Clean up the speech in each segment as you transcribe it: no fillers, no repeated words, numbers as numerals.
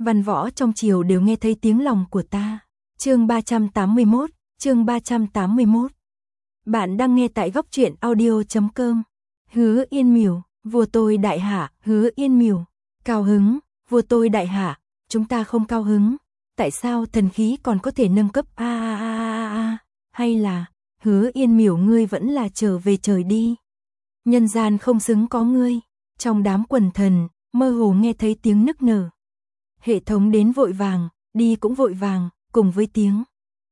Văn võ trong triều đều nghe thấy tiếng lòng của ta. Chương 381. Bạn đang nghe tại góc truyện audio.com. Hứa Yên Miểu, vua tôi đại hạ. Hứa Yên Miểu, cao hứng, vua tôi đại hạ. Chúng ta không cao hứng. Tại sao thần khí còn có thể nâng cấp hay là Hứa Yên Miểu, ngươi vẫn là trở về trời đi. Nhân gian không xứng có ngươi. Trong đám quần thần, mơ hồ nghe thấy tiếng nức nở. Hệ thống đến vội vàng, đi cũng vội vàng, cùng với tiếng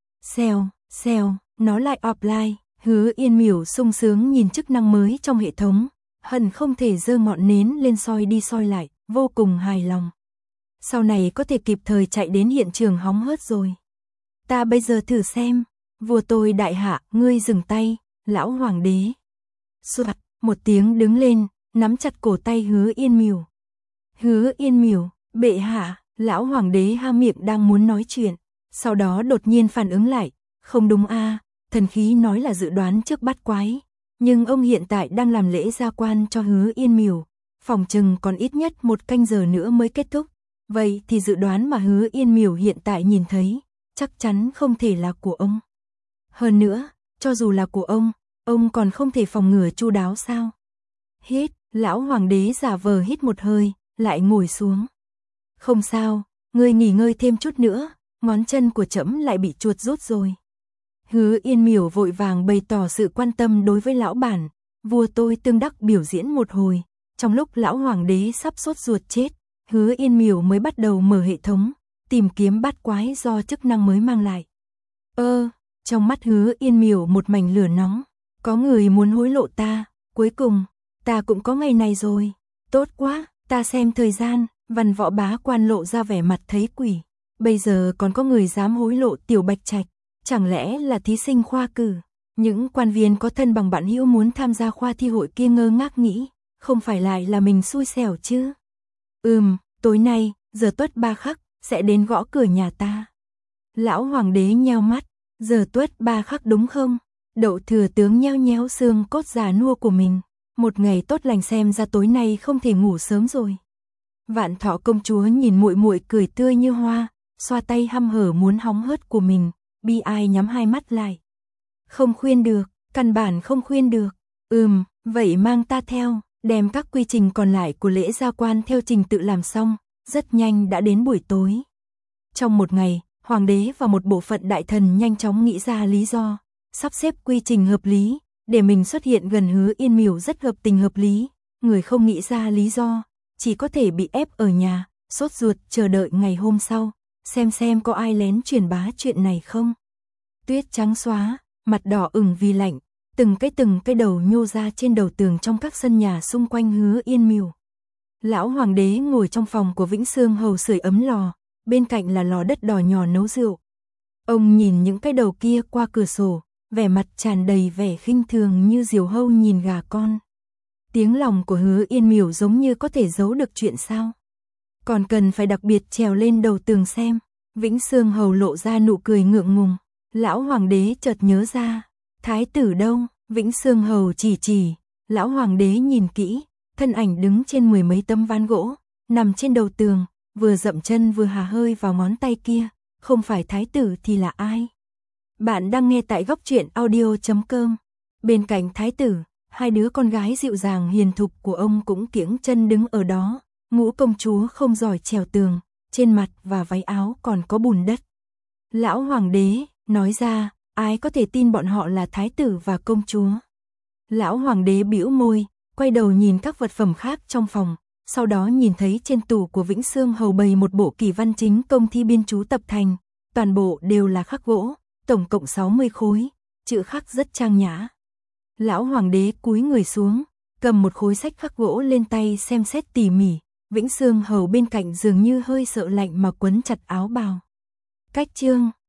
xèo, nó lại offline. Hứa Yên Miểu sung sướng nhìn chức năng mới trong hệ thống, hận không thể giơ ngọn nến lên soi đi soi lại, vô cùng hài lòng. Sau này có thể kịp thời chạy đến hiện trường hóng hớt rồi. Ta bây giờ thử xem. Vua tôi đại hạ, ngươi dừng tay. Lão hoàng đế soạt một tiếng đứng lên, nắm chặt cổ tay Hứa Yên Miểu. Hứa Yên Miểu, bệ hạ. Lão hoàng đế ha miệng đang muốn nói chuyện, sau đó đột nhiên phản ứng lại, không đúng thần khí nói là dự đoán trước bắt quái, nhưng ông hiện tại đang làm lễ gia quan cho Hứa Yên Miểu, phòng chừng còn ít nhất 1 canh giờ nữa mới kết thúc. Vậy thì dự đoán mà Hứa Yên Miểu hiện tại nhìn thấy, chắc chắn không thể là của ông. Hơn nữa, cho dù là của ông còn không thể phòng ngừa chu đáo sao? Hít, lão hoàng đế giả vờ hít một hơi, lại ngồi xuống. Không sao, ngươi nghỉ ngơi thêm chút nữa, ngón chân của trẫm lại bị chuột rút rồi. Hứa Yên Miểu vội vàng bày tỏ sự quan tâm đối với lão bản, vua tôi tương đắc biểu diễn một hồi, trong lúc lão hoàng đế sắp sốt ruột chết, Hứa Yên Miểu mới bắt đầu mở hệ thống, tìm kiếm bát quái do chức năng mới mang lại. Trong mắt Hứa Yên Miểu một mảnh lửa nóng, có người muốn hối lộ ta, cuối cùng, ta cũng có ngày này rồi, tốt quá, ta xem thời gian. Văn võ bá quan lộ ra vẻ mặt thấy quỷ. Bây giờ còn có người dám hối lộ Tiểu Bạch Trạch. Chẳng lẽ là thí sinh khoa cử? Những quan viên có thân bằng bạn hữu muốn tham gia khoa thi hội kia ngơ ngác nghĩ. Không phải lại là mình xui xẻo chứ? Tối nay, giờ tuất 3 khắc, sẽ đến gõ cửa nhà ta. Lão hoàng đế nheo mắt. Giờ tuất 3 khắc đúng không? Đậu thừa tướng nheo nhéo xương cốt già nua của mình. Một ngày tốt lành, xem ra tối nay không thể ngủ sớm rồi. Vạn Thọ công chúa nhìn muội muội cười tươi như hoa, xoa tay hăm hở muốn hóng hớt của mình, bi ai nhắm hai mắt lại. Không khuyên được, căn bản không khuyên được. Vậy mang ta theo, đem các quy trình còn lại của lễ gia quan theo trình tự làm xong, rất nhanh đã đến buổi tối. Trong một ngày, hoàng đế và một bộ phận đại thần nhanh chóng nghĩ ra lý do, sắp xếp quy trình hợp lý, để mình xuất hiện gần Hứa Yên Miểu rất hợp tình hợp lý, người không nghĩ ra lý do chỉ có thể bị ép ở nhà, sốt ruột chờ đợi ngày hôm sau, xem có ai lén truyền bá chuyện này không. Tuyết trắng xóa, mặt đỏ ửng vì lạnh, từng cái đầu nhô ra trên đầu tường trong các sân nhà xung quanh Hứa Yên Miểu. Lão hoàng đế ngồi trong phòng của Vĩnh Xương Hầu sưởi ấm lò, bên cạnh là lò đất đỏ nhỏ nấu rượu. Ông nhìn những cái đầu kia qua cửa sổ, vẻ mặt tràn đầy vẻ khinh thường như diều hâu nhìn gà con. Tiếng lòng của Hứa Yên Miểu giống như có thể giấu được chuyện sao? Còn cần phải đặc biệt trèo lên đầu tường xem. Vĩnh Xương Hầu lộ ra nụ cười ngượng ngùng. Lão hoàng đế chợt nhớ ra, thái tử đâu? Vĩnh Xương Hầu chỉ. Lão hoàng đế nhìn kỹ, thân ảnh đứng trên 10 mấy tấm ván gỗ, nằm trên đầu tường, vừa dậm chân vừa hà hơi vào ngón tay kia. Không phải thái tử thì là ai? Bạn đang nghe tại góc truyện audio.com. Bên cạnh thái tử, 2 đứa con gái dịu dàng hiền thục của ông cũng kiễng chân đứng ở đó. Ngũ công chúa không giỏi trèo tường, trên mặt và váy áo còn có bùn đất. Lão hoàng đế nói ra, ai có thể tin bọn họ là thái tử và công chúa? Lão hoàng đế bĩu môi, quay đầu nhìn các vật phẩm khác trong phòng, sau đó nhìn thấy trên tủ của Vĩnh Xương Hầu bày một bộ kỳ văn chính công thi biên chú tập thành, toàn bộ đều là khắc gỗ, tổng cộng 60 khối, chữ khắc rất trang nhã. Lão hoàng đế cúi người xuống, cầm một khối sách khắc gỗ lên tay xem xét tỉ mỉ. Vĩnh Xương Hầu bên cạnh dường như hơi sợ lạnh mà quấn chặt áo bào. Cách chương